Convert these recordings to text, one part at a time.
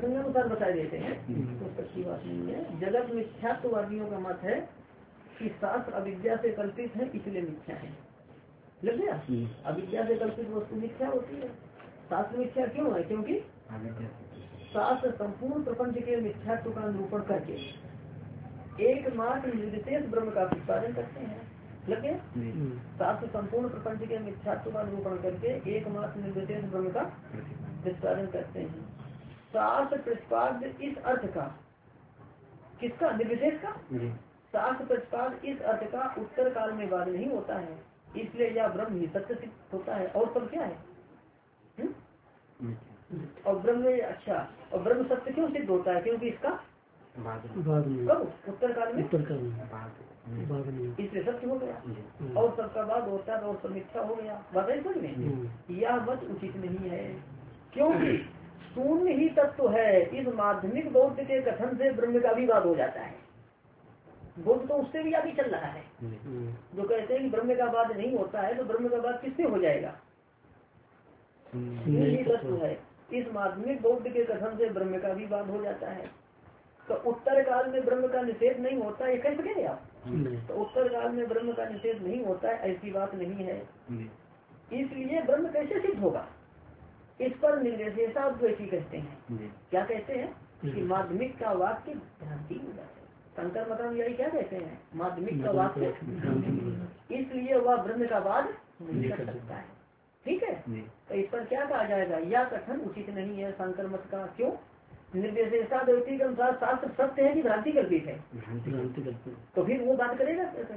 प्रसंगानुसार बता देते हैं तो सच्ची बात नहीं है। जगत मिथ्यात्ववादियों का मत है कि शास्त्र अविद्या से कल्पित है इसलिए मिथ्या है। लग गया? अविद्या से कल्पित वस्तु मिथ्या होती है। शास्त्र मिथ्या क्यों है? क्योंकि शास्त्र संपूर्ण प्रपंच के मिथ्यात्व का निरूपण करके एकमात्र निर्विशेष ब्रह्म का प्रतिपादन करते हैं। लगे? शास्त्र संपूर्ण प्रपंच के मिथ्यात्व का निरूपण करके एकमात्र निर्विशेष ब्रह्म का प्रतिपादन करते हैं। शास्त्र प्रतिपाद्य इस अर्थ का, किसका? निर्विशेष का। शास्त्र प्रतिपाद इस अर्थ का उत्तर काल में वाद नहीं होता है, इसलिए यह ब्रह्म ही सत्य सिद्ध होता है। और सब क्या है? और ब्रह्म, अच्छा, और ब्रह्म सत्य क्यों सिद्ध होता है? क्योंकि इसका कब? उत्तर काल में, इसलिए सत्य हो गया। और सबका बाद होता है और सब मिथ्या हो गया। बात है समझ में? यह मत उचित नहीं है, क्योंकि शून्य ही तत्व है। इस माध्यमिक बौद्ध के कथन से ब्रह्म का भी वाद हो जाता है। बौद्ध तो उससे भी आगे चल रहा है, जो कहते हैं कि ब्रह्म का वाद नहीं होता है, तो ब्रह्म का वाद किससे हो जाएगा? शून्य ही तत्व है। इस माध्यमिक बौद्ध के कथन से ब्रह्म का भी वाद हो जाता है। तो उत्तर काल में ब्रह्म का निषेध नहीं होता है, कैसे कहें आप? तो उत्तर काल में ब्रह्म का निषेध नहीं होता है, ऐसी बात नहीं है। इसलिए ब्रह्म कैसे सिद्ध होगा? इस पर निर्विशेषाद्वैती कहते हैं। क्या कहते हैं? कि माध्यमिक का वाक्य भ्रांति है। शंकर मतम यही क्या कहते हैं? माध्यमिक का वाक्य, इसलिए वह ब्रह्म का वाद नहीं कर सकता है। ठीक है? तो इस पर क्या कहा जाएगा? यह कथन उचित नहीं है शंकर मत का। क्यों? निर्विशेषाद्वैती के अनुसार शास्त्र सत्य है कि भ्रांति कल्पित है? तो फिर वो बात करेगा कैसे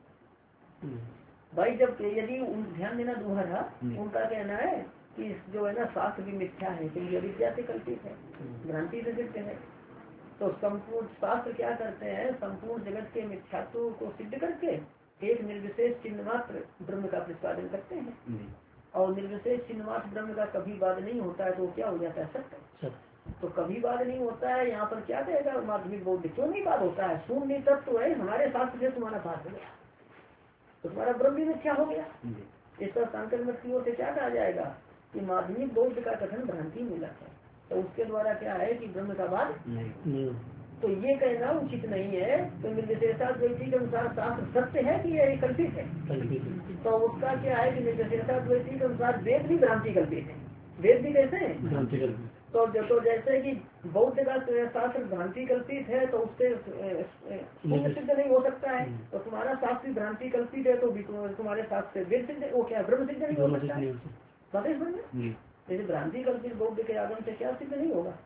भाई? जब यदि ध्यान देना दोहरा, उनका कहना है कि जो है ना शास्त्र भी मिथ्या है क्योंकि अविद्या से कल्पित है, भ्रांति से सिद्ध है। तो संपूर्ण शास्त्र क्या करते हैं? संपूर्ण जगत के मिथ्यात्व को सिद्ध करके एक निर्विशेष चिन्ह मात्र ब्रह्म का प्रतिपादन करते हैं। और निर्विशेष चिन्ह मात्र ब्रह्म का कभी वाद नहीं होता है, तो क्या हो जाता है? सत्य। तो कभी वाद नहीं होता है। यहाँ पर क्या कहेगा माध्यमिक बौद्ध? क्यों नहीं वाद होता है? शून्य तत्व है, हमारे शास्त्र से तुम्हारा वाद हो गया, तो तुम्हारा ब्रह्म भी मिथ्या हो गया। इस पर शंकर मत की ओर से क्या कहा जाएगा? कि माध्यमिक बौद्ध का कथन भ्रांति मूलक है, तो उसके द्वारा क्या है कि ब्रह्म का वाद नहीं। तो ये कहना उचित नहीं है। तो निर्विशेषाद्वैती के अनुसार शास्त्र सत्य है कि यह कल्पित है? तो उसका क्या है कि निर्विशेषाद्वैती के अनुसार वेद भी भ्रांति कल्पित है। वेद भी कैसे है? तो जैसे कि बौद्ध का शास्त्र भ्रांति कल्पित है, तो उससे सिद्ध नहीं हो सकता है। तो तुम्हारा शास्त्र भी भ्रांति कल्पित है, तो तुम्हारे शास्त्र से वेद सिद्ध, वो क्या ब्रह्म सिद्ध नहीं हो सकता है? बातें समझे? जैसे भ्रांति कल्पित बौद्ध के आगम से क्या सिद्ध नहीं होगा?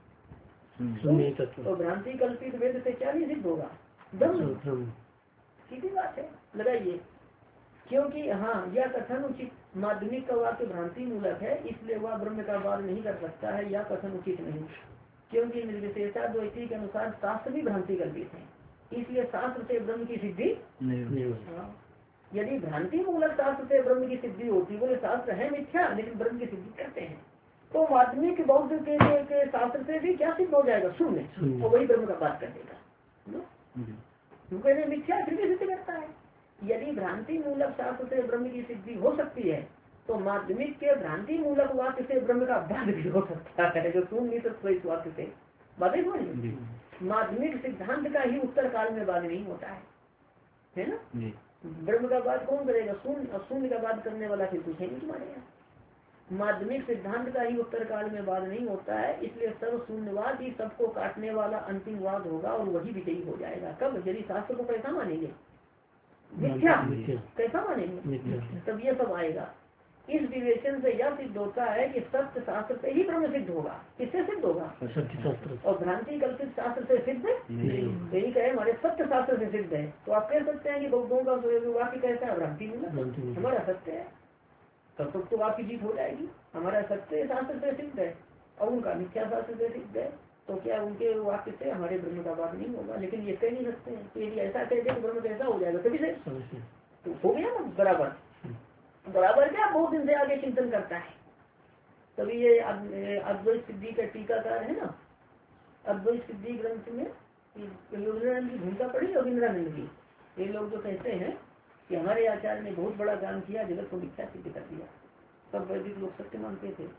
तो भ्रांति कल्पित वेद से क्या नहीं सिद्ध होगा? ब्रह्म। सीधी बात है, लगाइए। क्योंकि हाँ, यह कथन उचित, माध्यमिक का वाक्य भ्रांति मूलक है, इसलिए वह ब्रह्म का वाद नहीं कर सकता है। यह कथन उचित नहीं, क्योंकि निर्विशेषाद्वैती के अनुसार शास्त्र भी भ्रांति कल्पित है, इसलिए शास्त्र से ब्रह्म की सिद्धि नहीं। यदि भ्रांति मूलक शास्त्र से ब्रह्म की सिद्धि होती, बोले शास्त्र है मिथ्या लेकिन ब्रह्म की सिद्धि करते हैं, तो माध्यमिक बौद्ध के शास्त्र से भी क्या सिद्ध हो जाएगा? शून्य। और वही ब्रह्म का बात कर देगा। क्योंकि मिथ्या फिर भी सिद्ध करता है। यदि भ्रांति मूलक शास्त्र से ब्रह्म की सिद्धि हो सकती है, तो माध्यमिक के भ्रांति मूलक वाक्य से ब्रह्म का वाद भी हो सकता है, जो शून्य तत्व वाक्य से। बातें समझिए, माध्यमिक सिद्धांत का ही उत्तर काल में वाद नहीं होता है ना? ब्रह्म का वाद कौन करेगा? शून्य का वाद करने वाला फिर कुछ है नहीं तुम्हारे यहाँ। माध्यमिक सिद्धांत का ही उत्तर काल में वाद नहीं होता है, इसलिए सर्व शून्यवाद ही सबको काटने वाला अंतिम वाद होगा और वही विजयी हो जाएगा। कब? यदि शास्त्र को कैसा मानेंगे? मिथ्या। कैसा मानेंगे? तब ये सब आएगा। इस विवेचन से यह सिद्ध होता है कि सत्य शास्त्र से ही ब्रह्म सिद्ध होगा। किससे सिद्ध होगा? सत्य शास्त्र। और भ्रांति कल्पित शास्त्र से सिद्ध यही कहे हमारे सत्य शास्त्र से सिद्ध है। तो आप कह सकते हैं कि बौद्धों का वाक्य कैसा है? भ्रांति मूलक। हमारा सत्य है, तब तो आपकी जीत हो जाएगी। हमारा सत्य शास्त्र से सिद्ध है और उनका मिथ्या शास्त्र से सिद्ध है, तो क्या उनके वाक्य से हमारे ब्रह्म का वाद नहीं होगा? लेकिन ये कह नहीं सकते हैं। तो यदि ऐसा कह दे तो ब्रह्म कैसा हो जाएगा? कभी से तो हो गया ना बराबर। क्या बहुत दिन से आगे चिंतन करता है। तभी ये अद्वैत सिद्धि का टीकाकार है ना, अद्वैत सिद्धि ग्रंथ में योगेंद्रानंद की भूमिका पड़ी। योगेंद्रानंद की, ये लोग जो कहते हैं कि हमारे आचार्य ने बहुत बड़ा काम किया, जगत को मिथ्या सिद्ध कर दिया। सब वैदिक लोग सत्य मानते थे,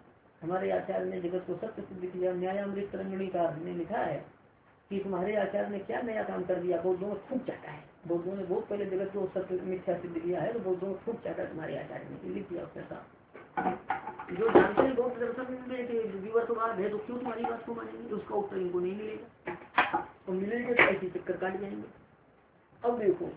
हमारे आचार्य ने जगत को सत्य सिद्ध किया। न्यायामृत तरंगणीकार ने लिखा है कि तुम्हारे आचार्य ने क्या नया काम कर दिया, बौद्धों में फूक चाटा है। बौद्धों ने बहुत पहले जगत को सत्य मिथ्या सिद्ध किया है, तो बौद्धों में फूक चाटा तुम्हारे आचार्य ने लिख दिया उसके साथ। जो जानते हैं बौद्ध दर्शन में विवर्तवाद है, तो क्यों तुम्हारी बात को मानेंगे, उसका उत्तर इनको नहीं मिलेगा, तो मिलेंगे तो ऐसी चक्कर काट जाएंगे। अब देखो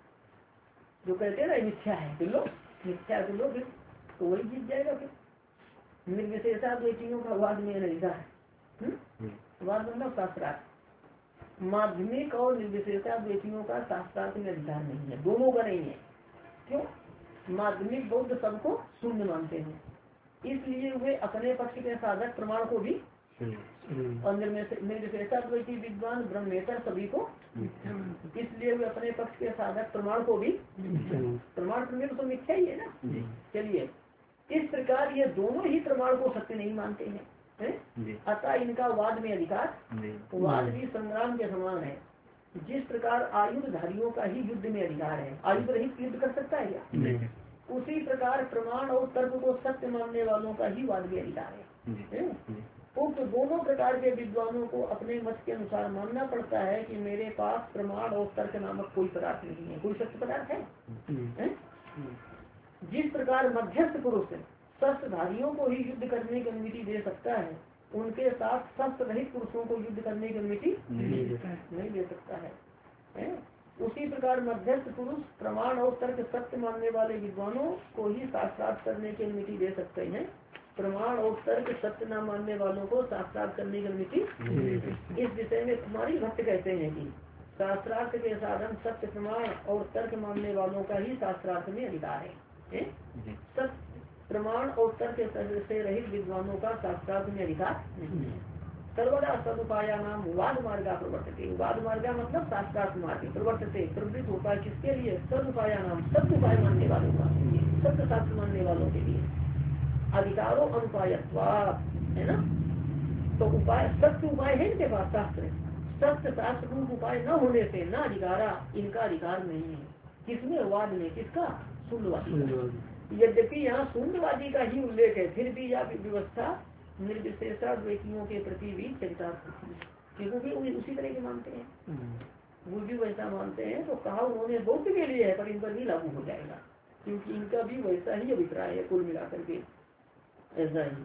जो कहते हैं ना मिथ्या है, तो लो मिथ्या को लो, फिर तो वही जीत जाएगा। फिर निर्विशेषता द्वैतियों का वाद में अधिकार है, वाद मतलब शास्त्रार्थ। माध्यमिक और निर्विशेषता द्वैतियों का शास्त्रार्थ में अधिकार नहीं है, दोनों का नहीं है। क्यों? माध्यमिक बौद्ध सबको शून्य मानते हैं, इसलिए वे अपने पक्ष के साधक प्रमाण को भी, और निर्विशेषता द्वैती विद्वान ब्रह्मेतर सभी को, इसलिए वे अपने पक्ष के साधक प्रमाण को भी, प्रमाण प्रमेय तो मिथ्या ही है ना। चलिए, इस प्रकार ये दोनों ही प्रमाण को सत्य नहीं मानते हैं, अतः इनका वाद में अधिकार, वाद भी संग्राम के समान है। जिस प्रकार आयुधधारियों का ही युद्ध में अधिकार है, आयुध रहित युद्ध कर सकता है क्या, उसी प्रकार प्रमाण और तर्क को सत्य मानने वालों का ही वाद में अधिकार है। उक्त दोनों प्रकार के विद्वानों को अपने मत के अनुसार मानना पड़ता है कि मेरे पास प्रमाण और तर्क नामक कोई पदार्थ नहीं है, कोई सत्य पदार्थ है। जिस प्रकार मध्यस्थ पुरुष शस्त्रधारियों को ही युद्ध करने की अनुमति दे सकता है, उनके साथ शस्त्र रहित पुरुषों को युद्ध करने की अनुमति नहीं दे सकता है। उसी प्रकार मध्यस्थ पुरुष प्रमाण और तर्क सत्य मानने वाले विद्वानों को ही साक्षात करने की अनुमति दे सकते हैं, प्रमाण और तर्क सत्य न मानने वालों को साक्षात करने की अनुमति। इस विषय में कुमारी भट्ट कहते हैं कि शास्त्रार्थ के साधन सत्य प्रमाण और तर्क मानने वालों का ही शास्त्रार्थ में अधिकार है। सत्य प्रमाण और तर्क से रहित विद्वानों का शास्त्रार्थ में अधिकार नहीं है। सर्वदा सदुपाया नाम वाद मार्गा प्रवर्तते, वाद मार्गा मतलब शास्त्रार्थ मार्ग प्रवर्तते, प्रवृत्त होता है किसके लिए, सदुपाया नाम सत्य उपाय मानने वालों का, सत्य शास्त्र मानने वालों के लिए। अधिकारो अनुपायत्वात् है ना, तो उपाय सत्य उपाय है इनके पास, शास्त्र सत्य शास्त्र रूप उपाय न होने से न अधिकारा, इनका अधिकार नहीं है। किसमें, वाद में, किसका, शून्यवादी। यद्यपि यहाँ शून्यवादी का ही उल्लेख है, फिर भी यह व्यवस्था निर्विशेषता द्वैतियों के प्रति भी चरितार्थ होती है, क्योंकि वो उसी तरह के मानते हैं, वो भी वैसा मानते हैं। तो कहा उन्होंने बौद्ध के लिए है, पर इन पर भी लागू हो जाएगा, क्योंकि इनका भी वैसा ही अभिप्राय है, कुल मिलाकर के ऐसा ही।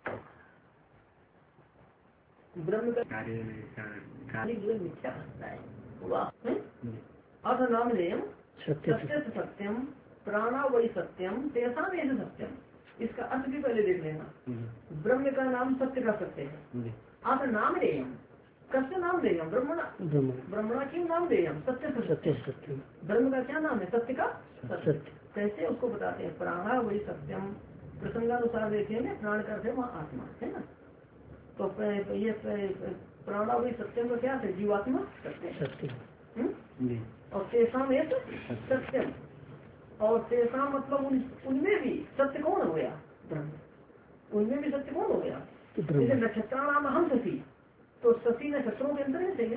ब्रह्म का मिथ्या बनता है, अर्थ नाम लेम सत्य सत्यम प्राणा वही सत्यम तेसा में सत्यम। इसका अर्थ भी पहले देख लेना। ब्रह्म का नाम सत्य का सत्य है, अर्थ नाम लेम, कस्य नाम देयम, ब्रह्मणा, ब्रह्मणा क्यों नाम देयम, सत्य सत्य सत्य। ब्रह्म का क्या नाम है, सत्य का सत्य। कैसे उसको बताते हैं, प्राणा वही सत्यम, प्रसंगानुसार देखेंगे, प्राण करते वहाँ आत्मा है ना, तो ये प्राणा वही सत्यम का क्या है, जीवात्मा सत्य, और तेसा में सत्यम, और तेसा मतलब उनमें भी सत्य कौन हो गया, ब्रह्म, उनमें भी सत्य कौन हो गया, जैसे नक्षत्र नाम हम शशि, तो शशि नक्षत्रों के अंदर है क्या,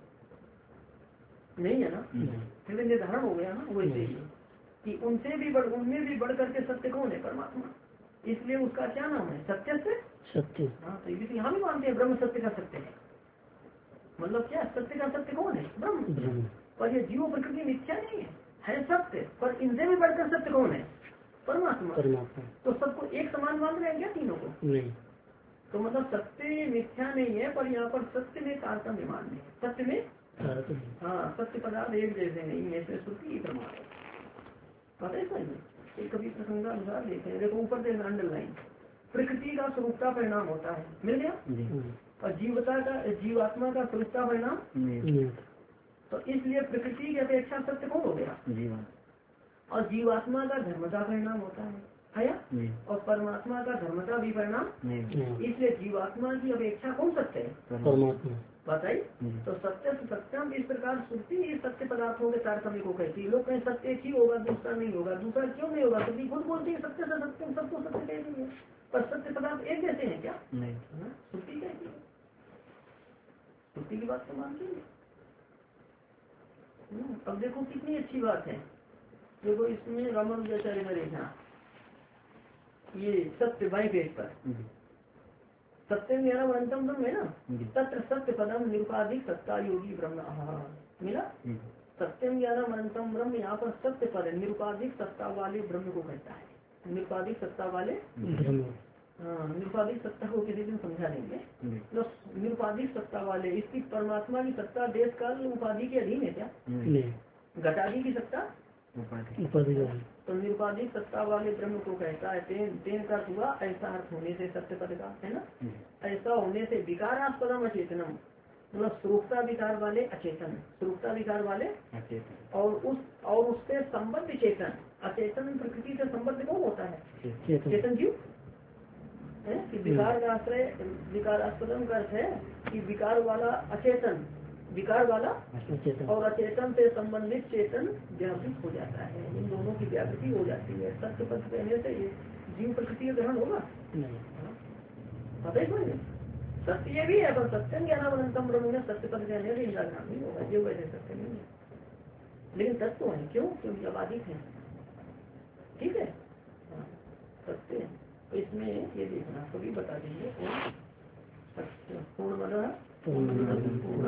नहीं है ना, फिर निर्धारण हो गया ना। वैसे ही कि उनसे भी उनमें भी बढ़ करके सत्य कौन है, परमात्मा, इसलिए उसका क्या नाम है, सत्य से सत्य। हाँ, तो ये यहाँ भी मानते हैं ब्रह्म सत्य का सत्य है, मतलब क्या, सत्य का सत्य कौन है, ब्रह्म। पर ये जीव प्रकृति मिथ्या नहीं है सत्य, पर इनसे भी बढ़कर सत्य कौन है, परमात्मा। तो सबको एक समान मान रहे हैं क्या, तीनों को नहीं, तो मतलब सत्य मिथ्या नहीं है, पर यहाँ पर सत्य में तारतम्य मानने, सत्य में, हाँ, सत्य पदार्थ एक जैसे नहीं है, श्रुति प्रमाण है, पता है सही। कभी प्रसंगानुसार देखें, देखो ऊपर देखना अंडरलाइन, प्रकृति का स्वरूपता परिणाम होता है, मिल गया, और जीवात्मा का स्वरूपता परिणाम, तो इसलिए प्रकृति की अपेक्षा सत्य कौन हो गया, जीवन, और जीवात्मा का धर्मता परिणाम होता है या? और परमात्मा का धर्मता भी परिणाम, इसलिए जीवात्मा की अपेक्षा कौन सत्य है, परमात्मा, बताइए। तो सत्य सत्यम, इस प्रकार श्रुति सत्य पदार्थों के तारतम्य को कहती है। लोग कहें सत्य एक ही होगा, दूसरा नहीं होगा, दूसरा क्यों नहीं होगा, क्योंकि खुद बोलती है सत्य से सत्यम, सबको सत्य कहती है, पर सत्य पदार्थ एक जैसे हैं क्या, नहीं, श्रुति कहती है, श्रुति की बात तो मानती है। अब देखो कितनी अच्छी बात है, देखो इसमें रामानुजाचार्य ने देखा, ये सत्य बाई पेज पर सत्यम ज्ञानम अनंतम ब्रह्म है ना, तत्र सत्य पदम निरुपाधिक सत्ता योगी ब्रह्म मिला। सत्यम ज्ञानम अनंतम ब्रह्म, यहाँ पर सत्य पद निरुपाधिक सत्ता वाले ब्रह्म को कहता है। निरुपाधिक सत्ता वाले ब्रह्म, हाँ निरुपाधिक सत्ता को किसी दिन समझा देंगे। तो निरुपाधिक सत्ता वाले, इसकी परमात्मा की सत्ता देश काल उपाधि के अधीन है क्या? घटाधि की सत्ता उपाधि, तो निरुपाधिक सत्ता वाले ब्रह्म को कहता है। तेन का हुआ ऐसा अर्थ होने से सत्य पद का है ना, ऐसा होने से विकारास्पदम अचेतनम, मतलब स्वरूपता विकार वाले अचेतन, स्वरूपता विकार वाले अचेतन, और उससे संबद्ध चेतन। अचेतन प्रकृति से संबद्ध कौन होता है? चेतन जीव है कि विकार का आश्रय, विकारास्पदम का अर्थ है कि विकार वाला अचेतन, विकार वाला और अचेतन से संबंधित चेतन व्यावृत हो जाता है। इन दोनों की व्यावृत्ति हो जाती है। सत्य पद कहने से जीव प्रकृति का ग्रहण होगा पता ही कोई नहीं। सत्य ये भी है, पर सत्यम ज्ञानावंतम ब्रह्म में सत्य पद कहने से इनका ग्रहण नहीं होगा, जीव वैसे सत्य नहीं है। लेकिन तत्व है, क्यों? क्योंकि अबाधित है। ठीक है, सत्य है। तो इसमें ये देखना कभी बता देंगे। पूर्ण